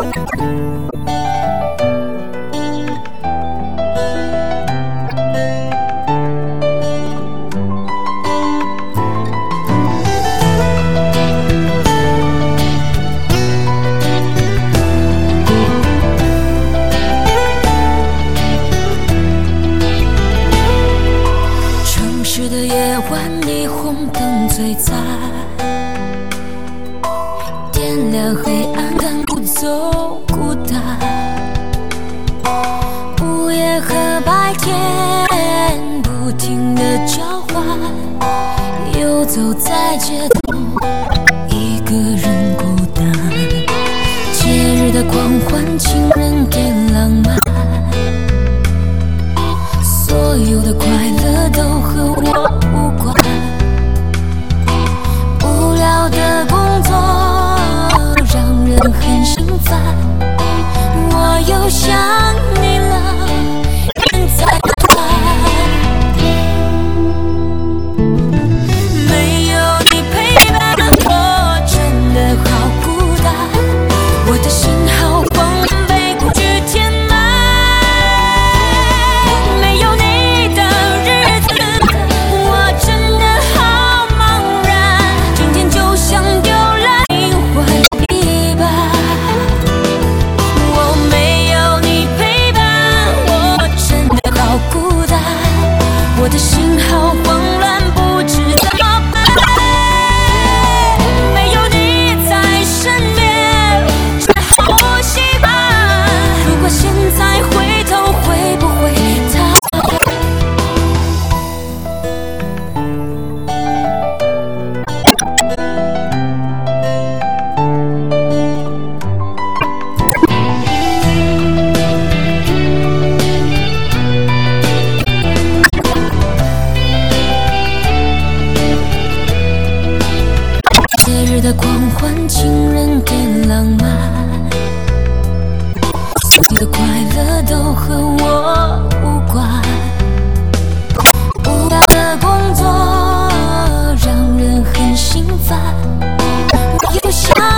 霓虹灯璀璨，点亮黑暗，赶不走孤单。午夜和白天不停地交换，游走在街头，一个人孤单。节日的狂欢，情人给浪漫，所有的快乐都和我无关。无聊的工作让人很心烦，我又想你了，人在哪？没有你陪伴，我真的好孤单，我的心好慌乱，被恐惧填满。没有你的日子，我真的好茫然，今天就像丢了灵魂一半。我没有你陪伴，我真的好孤单，我的心好慌乱，不知怎么办。没有你在身边，只好呼吸吧。如果现在回头，会不会他？节日的狂欢，情人给浪漫，所有的快乐都和我无关。无聊的工作让人很心烦，我又想